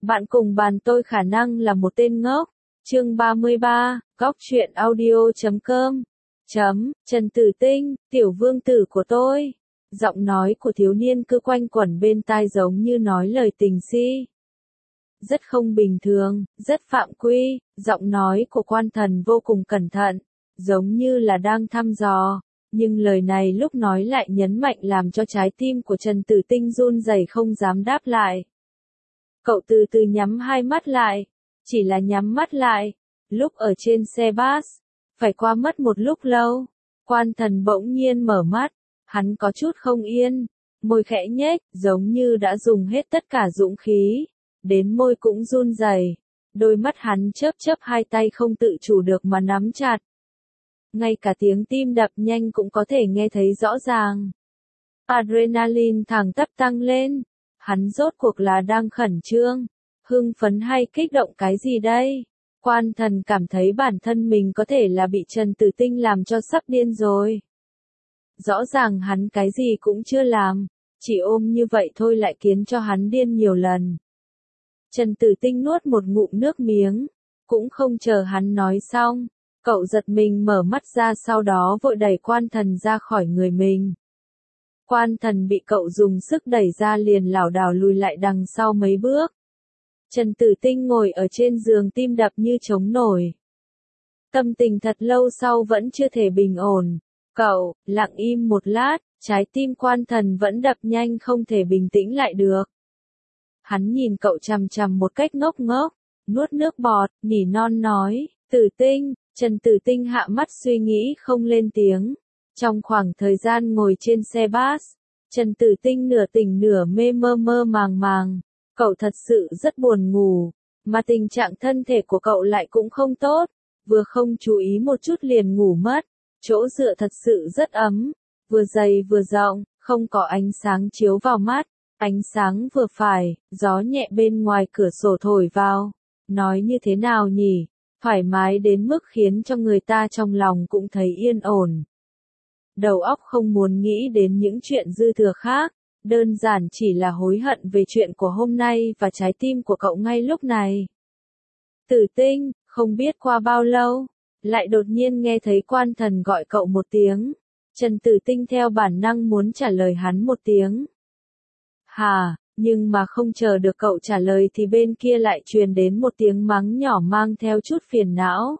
Bạn cùng bàn tôi khả năng là một tên ngốc. Chương 33, Góc truyện audio.com. Trần Tử Tinh, tiểu vương tử của tôi. Giọng nói của thiếu niên cứ quanh quẩn bên tai giống như nói lời tình si. Rất không bình thường, rất phạm quy, giọng nói của quan thần vô cùng cẩn thận, giống như là đang thăm dò, nhưng lời này lúc nói lại nhấn mạnh làm cho trái tim của Trần Tử Tinh run rẩy không dám đáp lại. Cậu từ từ nhắm hai mắt lại, chỉ là nhắm mắt lại, lúc ở trên xe bus, phải qua mất một lúc lâu, quan thần bỗng nhiên mở mắt, hắn có chút không yên, môi khẽ nhếch, giống như đã dùng hết tất cả dũng khí, đến môi cũng run rẩy, đôi mắt hắn chớp chớp hai tay không tự chủ được mà nắm chặt. Ngay cả tiếng tim đập nhanh cũng có thể nghe thấy rõ ràng. Adrenaline thẳng tắp tăng lên. Hắn rốt cuộc là đang khẩn trương, hưng phấn hay kích động cái gì đây? Quan thần cảm thấy bản thân mình có thể là bị Trần Tử Tinh làm cho sắp điên rồi. Rõ ràng hắn cái gì cũng chưa làm, chỉ ôm như vậy thôi lại khiến cho hắn điên nhiều lần. Trần Tử Tinh nuốt một ngụm nước miếng, cũng không chờ hắn nói xong, cậu giật mình mở mắt ra sau đó vội đẩy quan thần ra khỏi người mình. Quan thần bị cậu dùng sức đẩy ra liền lảo đảo lùi lại đằng sau mấy bước. Trần Tử Tinh ngồi ở trên giường tim đập như trống nổi. Tâm tình thật lâu sau vẫn chưa thể bình ổn. Cậu, lặng im một lát, trái tim quan thần vẫn đập nhanh không thể bình tĩnh lại được. Hắn nhìn cậu chằm chằm một cách ngốc ngốc, nuốt nước bọt, nỉ non nói, Tử Tinh. Trần Tử Tinh hạ mắt suy nghĩ không lên tiếng. Trong khoảng thời gian ngồi trên xe bus, Trần Tử Tinh nửa tỉnh nửa mê mơ mơ màng màng. Cậu thật sự rất buồn ngủ, mà tình trạng thân thể của cậu lại cũng không tốt, vừa không chú ý một chút liền ngủ mất. Chỗ dựa thật sự rất ấm, vừa dày vừa rộng, không có ánh sáng chiếu vào mắt, ánh sáng vừa phải, gió nhẹ bên ngoài cửa sổ thổi vào. Nói như thế nào nhỉ? Thoải mái đến mức khiến cho người ta trong lòng cũng thấy yên ổn. Đầu óc không muốn nghĩ đến những chuyện dư thừa khác, đơn giản chỉ là hối hận về chuyện của hôm nay và trái tim của cậu ngay lúc này. Tử Tinh, không biết qua bao lâu, lại đột nhiên nghe thấy quan thần gọi cậu một tiếng. Trần Tử Tinh theo bản năng muốn trả lời hắn một tiếng. Hà, nhưng mà không chờ được cậu trả lời thì bên kia lại truyền đến một tiếng mắng nhỏ mang theo chút phiền não.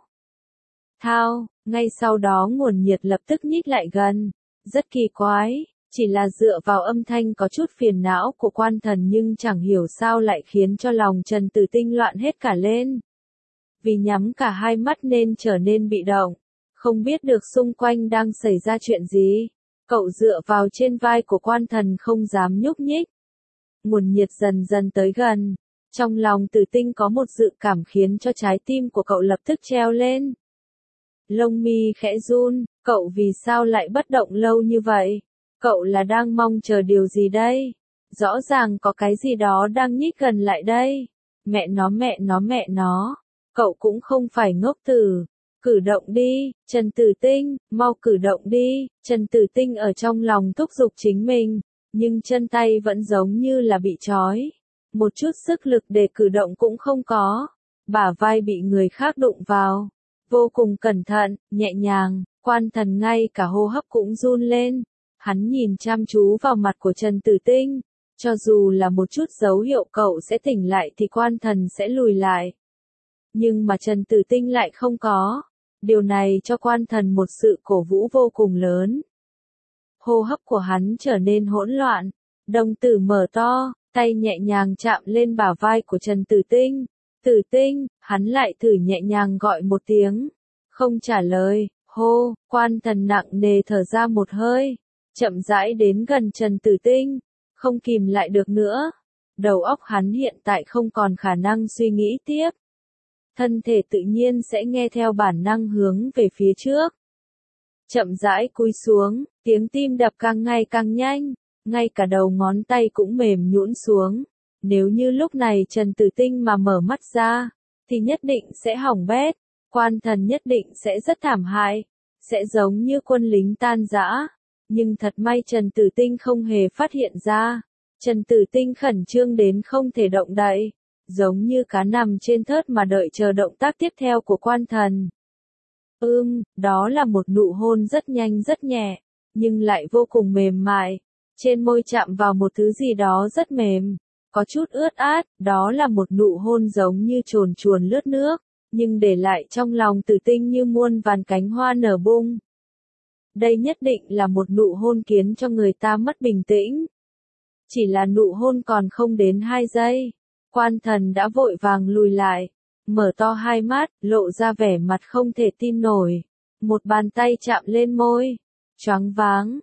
Thao, ngay sau đó nguồn nhiệt lập tức nhích lại gần. Rất kỳ quái, chỉ là dựa vào âm thanh có chút phiền não của quan thần nhưng chẳng hiểu sao lại khiến cho lòng Trần Tử Tinh loạn hết cả lên. Vì nhắm cả hai mắt nên trở nên bị động, không biết được xung quanh đang xảy ra chuyện gì. Cậu dựa vào trên vai của quan thần không dám nhúc nhích. Nguồn nhiệt dần dần tới gần, trong lòng Tử Tinh có một dự cảm khiến cho trái tim của cậu lập tức treo lên. Lông mi khẽ run, cậu vì sao lại bất động lâu như vậy? Cậu là đang mong chờ điều gì đây? Rõ ràng có cái gì đó đang nhích gần lại đây. Mẹ nó. Cậu cũng không phải ngốc tử. Cử động đi, Trần Tử Tinh, mau cử động đi. Trần Tử Tinh ở trong lòng thúc giục chính mình, nhưng chân tay vẫn giống như là bị trói. Một chút sức lực để cử động cũng không có. Bả vai bị người khác đụng vào. Vô cùng cẩn thận, nhẹ nhàng, quan thần ngay cả hô hấp cũng run lên. Hắn nhìn chăm chú vào mặt của Trần Tử Tinh. Cho dù là một chút dấu hiệu cậu sẽ tỉnh lại thì quan thần sẽ lùi lại. Nhưng mà Trần Tử Tinh lại không có. Điều này cho quan thần một sự cổ vũ vô cùng lớn. Hô hấp của hắn trở nên hỗn loạn. Đồng tử mở to, tay nhẹ nhàng chạm lên bả vai của Trần Tử Tinh. Tử Tinh, hắn lại thử nhẹ nhàng gọi một tiếng. Không trả lời, hô, quan thần nặng nề thở ra một hơi. Chậm rãi đến gần Trần Tử Tinh. Không kìm lại được nữa. Đầu óc hắn hiện tại không còn khả năng suy nghĩ tiếp. Thân thể tự nhiên sẽ nghe theo bản năng hướng về phía trước. Chậm rãi cúi xuống, tiếng tim đập càng ngày càng nhanh. Ngay cả đầu ngón tay cũng mềm nhũn xuống. Nếu như lúc này Trần Tử Tinh mà mở mắt ra, thì nhất định sẽ hỏng bét, quan thần nhất định sẽ rất thảm hại, sẽ giống như quân lính tan rã. Nhưng thật may Trần Tử Tinh không hề phát hiện ra. Trần Tử Tinh khẩn trương đến không thể động đậy, giống như cá nằm trên thớt mà đợi chờ động tác tiếp theo của quan thần. Đó là một nụ hôn rất nhanh rất nhẹ, nhưng lại vô cùng mềm mại. Trên môi chạm vào một thứ gì đó rất mềm, có chút ướt át, đó là một nụ hôn giống như chồn chuồn lướt nước, nhưng để lại trong lòng Tử Tinh như muôn vàn cánh hoa nở bung. Đây nhất định là một nụ hôn khiến cho người ta mất bình tĩnh. Chỉ là nụ hôn còn không đến 2 giây, quan thần đã vội vàng lùi lại, mở to hai mắt, lộ ra vẻ mặt không thể tin nổi. Một bàn tay chạm lên môi, choáng váng,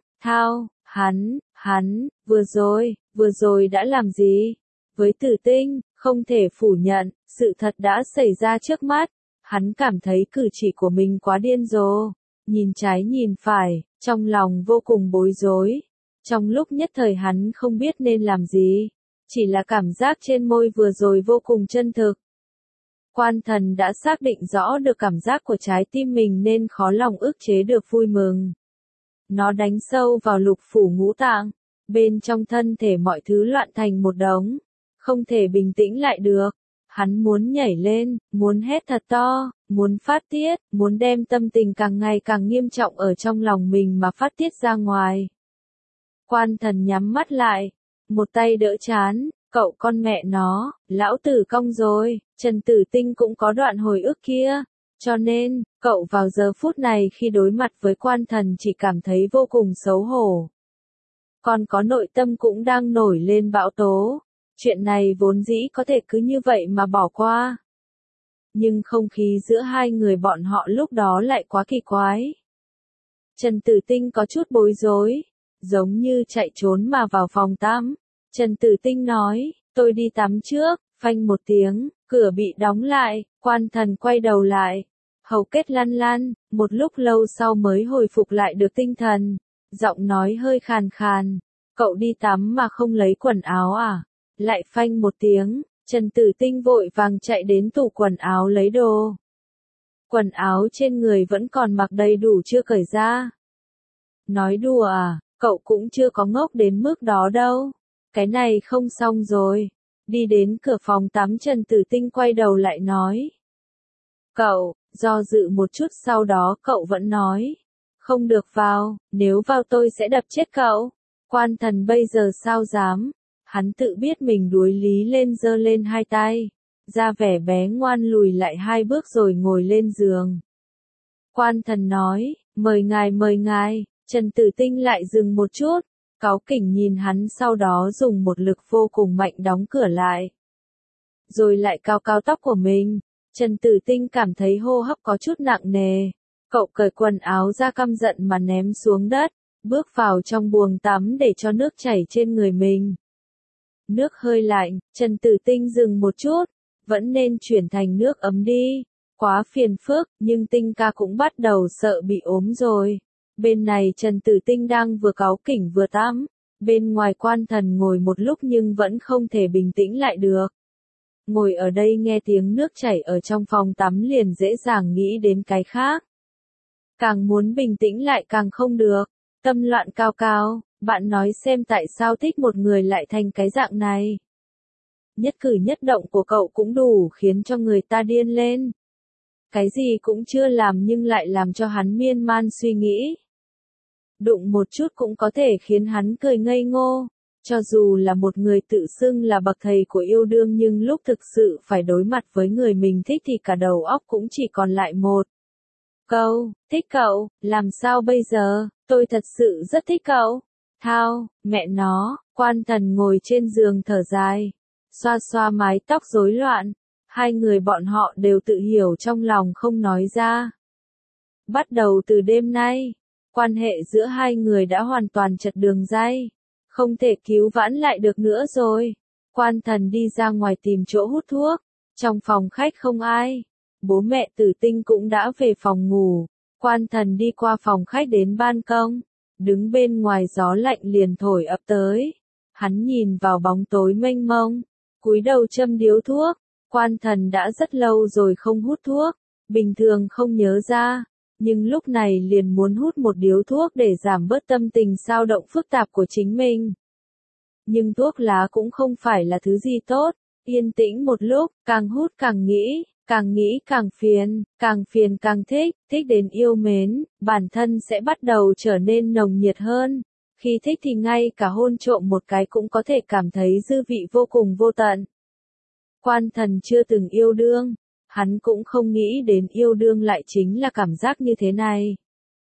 hắn, vừa rồi đã làm gì? Với Tử Tinh, không thể phủ nhận, sự thật đã xảy ra trước mắt. Hắn cảm thấy cử chỉ của mình quá điên rồ, nhìn trái nhìn phải, trong lòng vô cùng bối rối. Trong lúc nhất thời hắn không biết nên làm gì, chỉ là cảm giác trên môi vừa rồi vô cùng chân thực. Quan thần đã xác định rõ được cảm giác của trái tim mình nên khó lòng ức chế được vui mừng. Nó đánh sâu vào lục phủ ngũ tạng, bên trong thân thể mọi thứ loạn thành một đống, không thể bình tĩnh lại được. Hắn muốn nhảy lên, muốn hét thật to, muốn phát tiết, muốn đem tâm tình càng ngày càng nghiêm trọng ở trong lòng mình mà phát tiết ra ngoài. Quan thần nhắm mắt lại, một tay đỡ chán, cậu con mẹ nó, lão tử cong rồi, Trần Tử Tinh cũng có đoạn hồi ức kia, cho nên, cậu vào giờ phút này khi đối mặt với quan thần chỉ cảm thấy vô cùng xấu hổ. Còn có nội tâm cũng đang nổi lên bão tố, chuyện này vốn dĩ có thể cứ như vậy mà bỏ qua. Nhưng không khí giữa hai người bọn họ lúc đó lại quá kỳ quái. Trần Tử Tinh có chút bối rối, giống như chạy trốn mà vào phòng tắm. Trần Tử Tinh nói, tôi đi tắm trước, phanh một tiếng, cửa bị đóng lại, quan thần quay đầu lại. Hầu kết lăn lăn, một lúc lâu sau mới hồi phục lại được tinh thần. Giọng nói hơi khàn khàn, cậu đi tắm mà không lấy quần áo à? Lại phanh một tiếng, Trần Tử Tinh vội vàng chạy đến tủ quần áo lấy đồ. Quần áo trên người vẫn còn mặc đầy đủ chưa cởi ra. Nói đùa à, cậu cũng chưa có ngốc đến mức đó đâu. Cái này không xong rồi. Đi đến cửa phòng tắm Trần Tử Tinh quay đầu lại nói. Cậu, do dự một chút sau đó cậu vẫn nói. Không được vào, nếu vào tôi sẽ đập chết cậu. Quan thần bây giờ sao dám. Hắn tự biết mình đuối lý lên giơ lên hai tay. Ra vẻ bé ngoan lùi lại 2 bước rồi ngồi lên giường. Quan thần nói, mời ngài. Trần Tử Tinh lại dừng một chút. Cáu kỉnh nhìn hắn sau đó dùng một lực vô cùng mạnh đóng cửa lại. Rồi lại cao tóc của mình. Trần Tử Tinh cảm thấy hô hấp có chút nặng nề. Cậu cởi quần áo ra căm giận mà ném xuống đất. Bước vào trong buồng tắm để cho nước chảy trên người mình. Nước hơi lạnh, Trần Tử Tinh dừng một chút. Vẫn nên chuyển thành nước ấm đi. Quá phiền phức, nhưng Tinh ca cũng bắt đầu sợ bị ốm rồi. Bên này Trần Tử Tinh đang vừa cáu kỉnh vừa tắm. Bên ngoài quan thần ngồi một lúc nhưng vẫn không thể bình tĩnh lại được. Ngồi ở đây nghe tiếng nước chảy ở trong phòng tắm liền dễ dàng nghĩ đến cái khác. Càng muốn bình tĩnh lại càng không được. Tâm loạn cao, bạn nói xem tại sao thích một người lại thành cái dạng này. Nhất cử nhất động của cậu cũng đủ khiến cho người ta điên lên. Cái gì cũng chưa làm nhưng lại làm cho hắn miên man suy nghĩ. Đụng một chút cũng có thể khiến hắn cười ngây ngô. Cho dù là một người tự xưng là bậc thầy của yêu đương nhưng lúc thực sự phải đối mặt với người mình thích thì cả đầu óc cũng chỉ còn lại một câu, thích cậu, làm sao bây giờ, tôi thật sự rất thích cậu. Mẹ nó, quan thần ngồi trên giường thở dài, xoa xoa mái tóc rối loạn. Hai người bọn họ đều tự hiểu trong lòng không nói ra. Bắt đầu từ đêm nay, quan hệ giữa hai người đã hoàn toàn chật đường ray. Không thể cứu vãn lại được nữa rồi. Quan thần đi ra ngoài tìm chỗ hút thuốc. Trong phòng khách không ai. Bố mẹ Tử Tinh cũng đã về phòng ngủ. Quan thần đi qua phòng khách đến ban công. Đứng bên ngoài gió lạnh liền thổi ập tới. Hắn nhìn vào bóng tối mênh mông. Cúi đầu châm điếu thuốc. Quan thần đã rất lâu rồi không hút thuốc. Bình thường không nhớ ra. Nhưng lúc này liền muốn hút một điếu thuốc để giảm bớt tâm tình xao động phức tạp của chính mình. Nhưng thuốc lá cũng không phải là thứ gì tốt. Yên tĩnh một lúc, càng hút càng nghĩ càng phiền càng thích, thích đến yêu mến, bản thân sẽ bắt đầu trở nên nồng nhiệt hơn. Khi thích thì ngay cả hôn trộm một cái cũng có thể cảm thấy dư vị vô cùng vô tận. Quan Thần chưa từng yêu đương, hắn cũng không nghĩ đến yêu đương lại chính là cảm giác như thế này.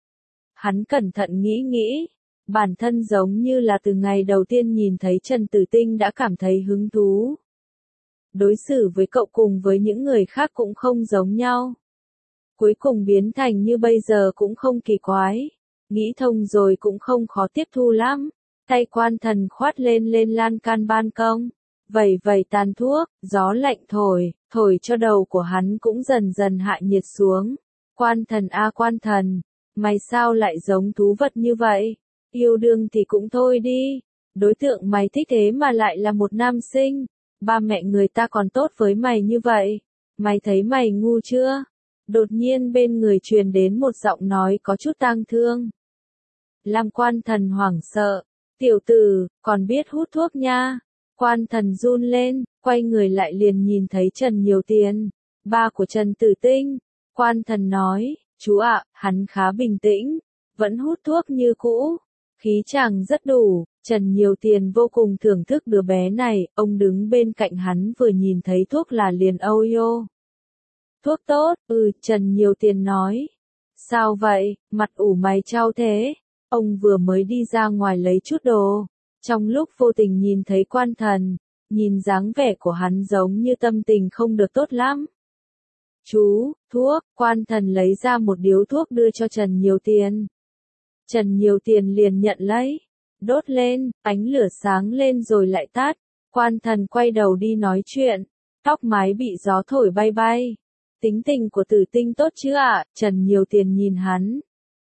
Hắn cẩn thận nghĩ, bản thân giống như là từ ngày đầu tiên nhìn thấy Trần Tử Tinh đã cảm thấy hứng thú. Đối xử với cậu cùng với những người khác cũng không giống nhau. Cuối cùng biến thành như bây giờ cũng không kỳ quái. Nghĩ thông rồi cũng không khó tiếp thu lắm. Tay Quan Thần khoát lên lan can ban công. Vẩy tàn thuốc, gió lạnh thổi cho đầu của hắn cũng dần dần hạ nhiệt xuống. Quan Thần a Quan Thần, mày sao lại giống thú vật như vậy? Yêu đương thì cũng thôi đi. Đối tượng mày thích thế mà lại là một nam sinh. Ba mẹ người ta còn tốt với mày như vậy. Mày thấy mày ngu chưa? Đột nhiên bên người truyền đến một giọng nói có chút tang thương. Làm Quan Thần hoảng sợ. Tiểu tử, còn biết hút thuốc nha. Quan Thần run lên, quay người lại liền nhìn thấy Trần Nhiều Tiền, ba của Trần Tử Tinh. Quan Thần nói, chú ạ, hắn khá bình tĩnh, vẫn hút thuốc như cũ. Khí chàng rất đủ, Trần Nhiều Tiền vô cùng thưởng thức đứa bé này, ông đứng bên cạnh hắn vừa nhìn thấy thuốc là liền âu yô. Thuốc tốt, Trần Nhiều Tiền nói. Sao vậy, mặt ủ mày chau thế? Ông vừa mới đi ra ngoài lấy chút đồ. Trong lúc vô tình nhìn thấy Quan Thần, nhìn dáng vẻ của hắn giống như tâm tình không được tốt lắm. Chú, thuốc, Quan Thần lấy ra một điếu thuốc đưa cho Trần Nhiều Tiền. Trần Nhiều Tiền liền nhận lấy, đốt lên, ánh lửa sáng lên rồi lại tắt. Quan Thần quay đầu đi nói chuyện, tóc mái bị gió thổi bay bay. Tính tình của Tử Tinh tốt chứ ạ? Trần Nhiều Tiền nhìn hắn.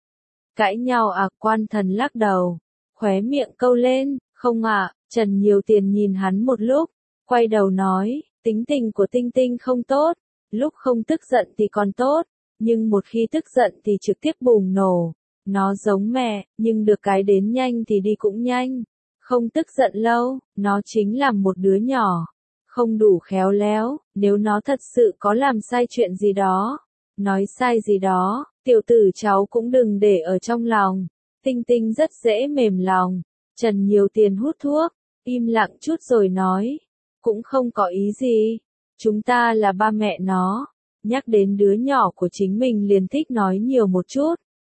Cãi nhau à? Quan Thần lắc đầu, khóe miệng câu lên, không ạ. Trần Nhiều Tiền nhìn hắn một lúc, quay đầu nói, tính tình của Tinh Tinh không tốt, lúc không tức giận thì còn tốt, nhưng một khi tức giận thì trực tiếp bùng nổ. Nó giống mẹ, nhưng được cái đến nhanh thì đi cũng nhanh. Không tức giận lâu, nó chính là một đứa nhỏ. Không đủ khéo léo, nếu nó thật sự có làm sai chuyện gì đó, nói sai gì đó, tiểu tử cháu cũng đừng để ở trong lòng. Tinh Tinh rất dễ mềm lòng. Trần Nhiều Tiền hút thuốc, im lặng chút rồi nói, cũng không có ý gì. Chúng ta là ba mẹ nó. Nhắc đến đứa nhỏ của chính mình liền thích nói nhiều một chút.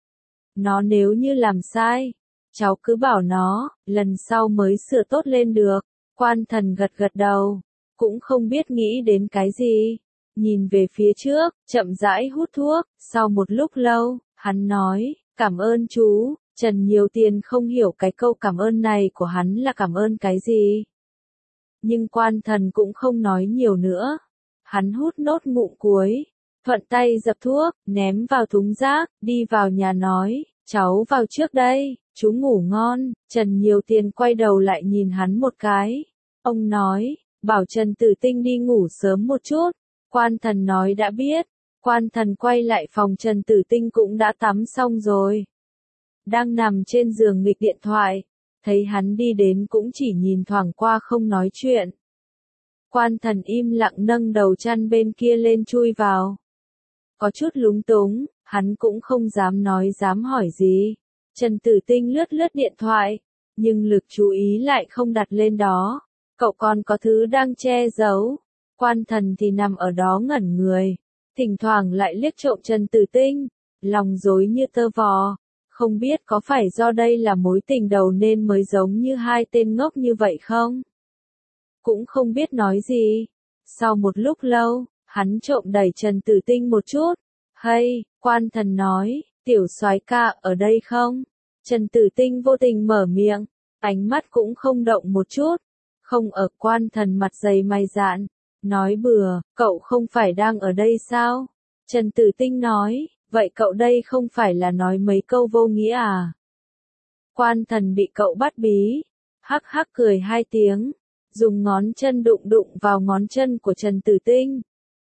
Nó nếu như làm sai, cháu cứ bảo nó, lần sau mới sửa tốt lên được. Quan Thần gật gật đầu, cũng không biết nghĩ đến cái gì. Nhìn về phía trước, chậm rãi hút thuốc, sau một lúc lâu, hắn nói, cảm ơn chú. Trần Nhiều Tiền không hiểu cái câu cảm ơn này của hắn là cảm ơn cái gì. Nhưng Quan Thần cũng không nói nhiều nữa. Hắn hút nốt ngụm cuối, thuận tay dập thuốc, ném vào thùng rác, đi vào nhà nói, cháu vào trước đây, chú ngủ ngon. Trần Nhiều Tiền quay đầu lại nhìn hắn một cái. Ông nói, bảo Trần Tử Tinh đi ngủ sớm một chút. Quan Thần nói đã biết. Quan Thần quay lại phòng Trần Tử Tinh cũng đã tắm xong rồi. Đang nằm trên giường nghịch điện thoại. Thấy hắn đi đến cũng chỉ nhìn thoảng qua không nói chuyện. Quan Thần im lặng nâng đầu chăn bên kia lên chui vào. Có chút lúng túng, hắn cũng không dám nói dám hỏi gì. Trần Tử Tinh lướt điện thoại, nhưng lực chú ý lại không đặt lên đó. Cậu còn có thứ đang che giấu. Quan Thần thì nằm ở đó ngẩn người, thỉnh thoảng lại liếc trộm Trần Tử Tinh, lòng rối như tơ vò. Không biết có phải do đây là mối tình đầu nên mới giống như hai tên ngốc như vậy không? Cũng không biết nói gì. Sau một lúc lâu, hắn trộm đẩy Trần Tử Tinh một chút. Hay, Quan Thần nói, tiểu soái ca ở đây không? Trần Tử Tinh vô tình mở miệng, ánh mắt cũng không động một chút. Không ở. Quan Thần mặt dày mày dạn, nói bừa, cậu không phải đang ở đây sao? Trần Tử Tinh nói, vậy cậu đây không phải là nói mấy câu vô nghĩa à? Quan Thần bị cậu bắt bí, hắc hắc cười hai tiếng, dùng ngón chân đụng vào ngón chân của Trần Tử Tinh.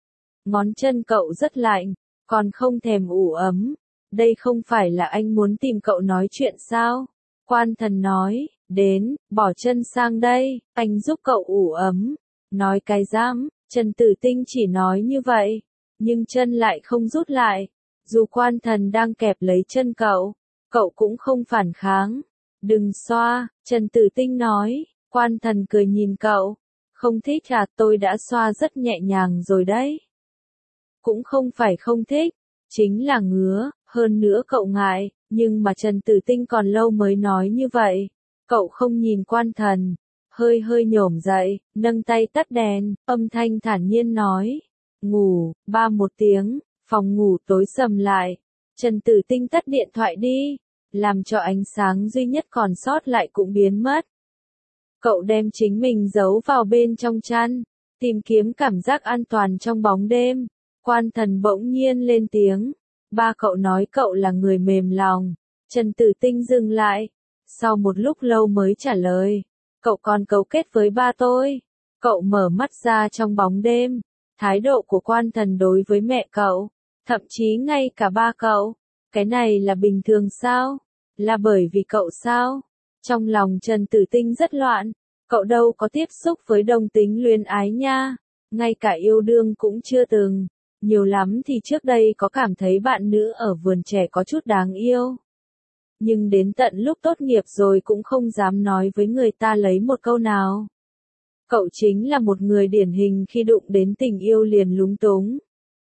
Ngón chân cậu rất lạnh, còn không thèm ủ ấm. Đây không phải là anh muốn tìm cậu nói chuyện sao? Quan Thần nói, đến, bỏ chân sang đây, anh giúp cậu ủ ấm. Nói cái dám, Trần Tử Tinh chỉ nói như vậy, nhưng chân lại không rút lại. Dù quan thần đang kẹp lấy chân cậu, cậu cũng không phản kháng. Đừng xoa, Trần Tử Tinh nói, quan thần cười nhìn cậu. Không thích à, tôi đã xoa rất nhẹ nhàng rồi đấy. Cũng không phải không thích, chính là ngứa, hơn nữa cậu ngại, nhưng mà Trần Tử Tinh còn lâu mới nói như vậy. Cậu không nhìn quan thần, hơi hơi nhổm dậy, nâng tay tắt đèn, âm thanh thản nhiên nói. Ngủ, một tiếng, phòng ngủ tối sầm lại. Trần Tử Tinh tắt điện thoại đi, làm cho ánh sáng duy nhất còn sót lại cũng biến mất. Cậu đem chính mình giấu vào bên trong chăn, tìm kiếm cảm giác an toàn trong bóng đêm. Quan thần bỗng nhiên lên tiếng. Ba cậu nói cậu là người mềm lòng. Trần Tử Tinh dừng lại. Sau một lúc lâu mới trả lời. Cậu còn cấu kết với ba tôi. Cậu mở mắt ra trong bóng đêm. Thái độ của quan thần đối với mẹ cậu, thậm chí ngay cả ba cậu. Cái này là bình thường sao? Là bởi vì cậu sao? Trong lòng Trần Tử Tinh rất loạn. Cậu đâu có tiếp xúc với đồng tính luyến ái nha. Ngay cả yêu đương cũng chưa từng. Nhiều lắm thì trước đây có cảm thấy bạn nữ ở vườn trẻ có chút đáng yêu. Nhưng đến tận lúc tốt nghiệp rồi cũng không dám nói với người ta lấy một câu nào. Cậu chính là một người điển hình khi đụng đến tình yêu liền lúng túng.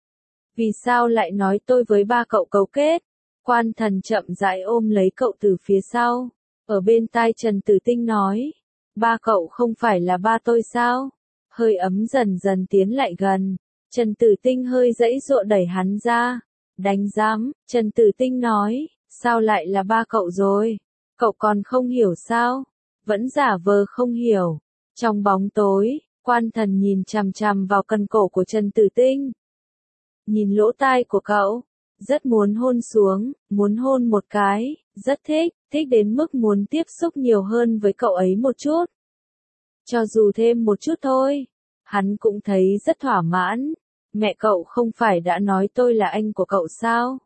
Vì sao lại nói tôi với ba cậu cấu kết? Quan thần chậm rãi ôm lấy cậu từ phía sau. Ở bên tai Trần Tử Tinh nói. Ba cậu không phải là ba tôi sao? Hơi ấm dần dần tiến lại gần. Trần Tử Tinh hơi dãy dụa đẩy hắn ra. Đánh giám, Trần Tử Tinh nói. Sao lại là ba cậu rồi? Cậu còn không hiểu sao? Vẫn giả vờ không hiểu. Trong bóng tối, quan thần nhìn chằm chằm vào cần cổ của Trần Tử Tinh. Nhìn lỗ tai của cậu. Rất muốn hôn xuống, muốn hôn một cái, rất thích, thích đến mức muốn tiếp xúc nhiều hơn với cậu ấy một chút. Cho dù thêm một chút thôi, hắn cũng thấy rất thỏa mãn. Mẹ cậu không phải đã nói tôi là anh của cậu sao?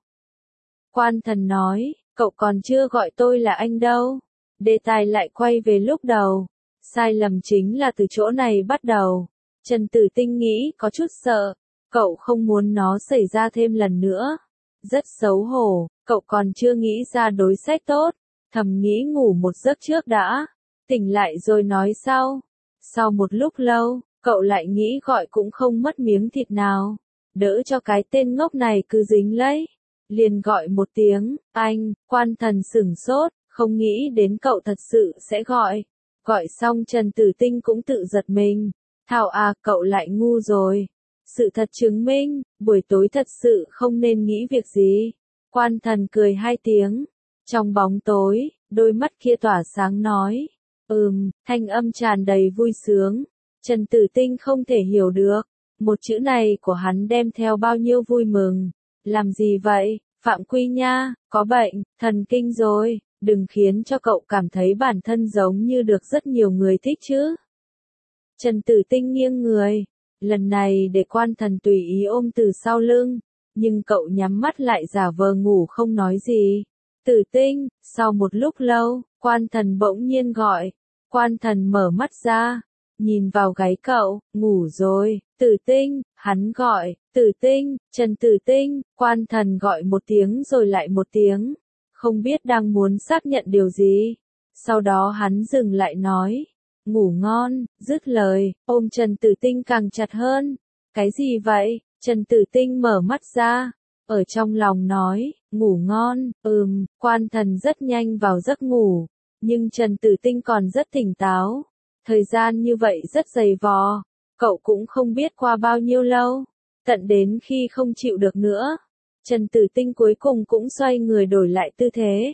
Quan thần nói, cậu còn chưa gọi tôi là anh đâu. Đề tài lại quay về lúc đầu. Sai lầm chính là từ chỗ này bắt đầu. Trần Tử Tinh nghĩ có chút sợ. Cậu không muốn nó xảy ra thêm lần nữa. Rất xấu hổ, cậu còn chưa nghĩ ra đối sách tốt. Thầm nghĩ ngủ một giấc trước đã. Tỉnh lại rồi nói sau. Sau một lúc lâu, cậu lại nghĩ gọi cũng không mất miếng thịt nào. Đỡ cho cái tên ngốc này cứ dính lấy. Liền gọi một tiếng, anh, quan thần sửng sốt, không nghĩ đến cậu thật sự sẽ gọi. Gọi xong Trần Tử Tinh cũng tự giật mình. Thảo à, cậu lại ngu rồi. Sự thật chứng minh, buổi tối thật sự không nên nghĩ việc gì. Quan thần cười hai tiếng. Trong bóng tối, đôi mắt kia tỏa sáng nói. Thanh âm tràn đầy vui sướng. Trần Tử Tinh không thể hiểu được. Một chữ này của hắn đem theo bao nhiêu vui mừng. Làm gì vậy, Phạm Quy nha, có bệnh, thần kinh rồi, đừng khiến cho cậu cảm thấy bản thân giống như được rất nhiều người thích chứ. Trần Tử Tinh nghiêng người, lần này để quan thần tùy ý ôm từ sau lưng, nhưng cậu nhắm mắt lại giả vờ ngủ không nói gì. Tử Tinh, sau một lúc lâu, quan thần bỗng nhiên gọi, quan thần mở mắt ra, nhìn vào gáy cậu, ngủ rồi, Tử Tinh, hắn gọi, Tử Tinh, Trần Tử Tinh, quan thần gọi một tiếng rồi lại một tiếng, không biết đang muốn xác nhận điều gì. Sau đó hắn dừng lại nói, ngủ ngon, dứt lời, ôm Trần Tử Tinh càng chặt hơn. Cái gì vậy? Trần Tử Tinh mở mắt ra, ở trong lòng nói, ngủ ngon, quan thần rất nhanh vào giấc ngủ, nhưng Trần Tử Tinh còn rất tỉnh táo. Thời gian như vậy rất dày vò, cậu cũng không biết qua bao nhiêu lâu, tận đến khi không chịu được nữa. Trần Tử Tinh cuối cùng cũng xoay người đổi lại tư thế.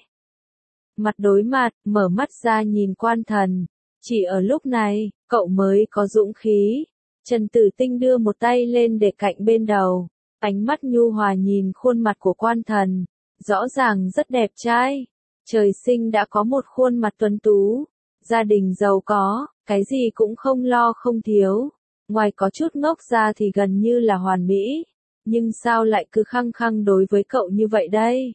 Mặt đối mặt, mở mắt ra nhìn quan thần. Chỉ ở lúc này, cậu mới có dũng khí. Trần Tử Tinh đưa một tay lên để cạnh bên đầu. Ánh mắt nhu hòa nhìn khuôn mặt của quan thần. Rõ ràng rất đẹp trai. Trời sinh đã có một khuôn mặt tuấn tú. Gia đình giàu có, cái gì cũng không lo không thiếu. Ngoài có chút ngốc ra thì gần như là hoàn mỹ. Nhưng sao lại cứ khăng khăng đối với cậu như vậy đây?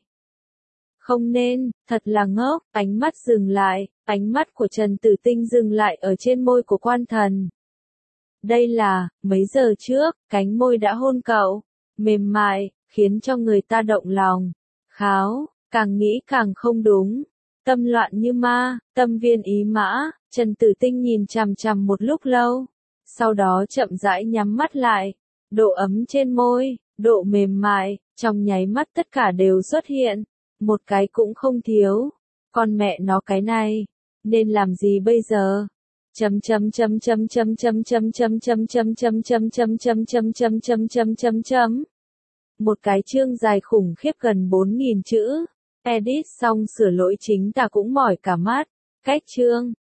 Không nên, thật là ngốc, ánh mắt dừng lại, ánh mắt của Trần Tử Tinh dừng lại ở trên môi của quan thần. Đây là, mấy giờ trước, cánh môi đã hôn cậu, mềm mại, khiến cho người ta động lòng. Kháo, càng nghĩ càng không đúng. Tâm loạn như ma, tâm viên ý mã, Trần Tử Tinh nhìn chằm chằm một lúc lâu. Sau đó chậm rãi nhắm mắt lại. Độ ấm trên môi, độ mềm mại, trong nháy mắt tất cả đều xuất hiện. Một cái cũng không thiếu. Con mẹ nó cái này, nên làm gì bây giờ? Chấm chấm chấm chấm chấm chấm chấm chấm chấm chấm chấm chấm chấm chấm chấm chấm chấm chấm chấm chấm. Một cái chương dài khủng khiếp gần 4.000 chữ. Edit xong sửa lỗi chính ta cũng mỏi cả mắt. Cách chương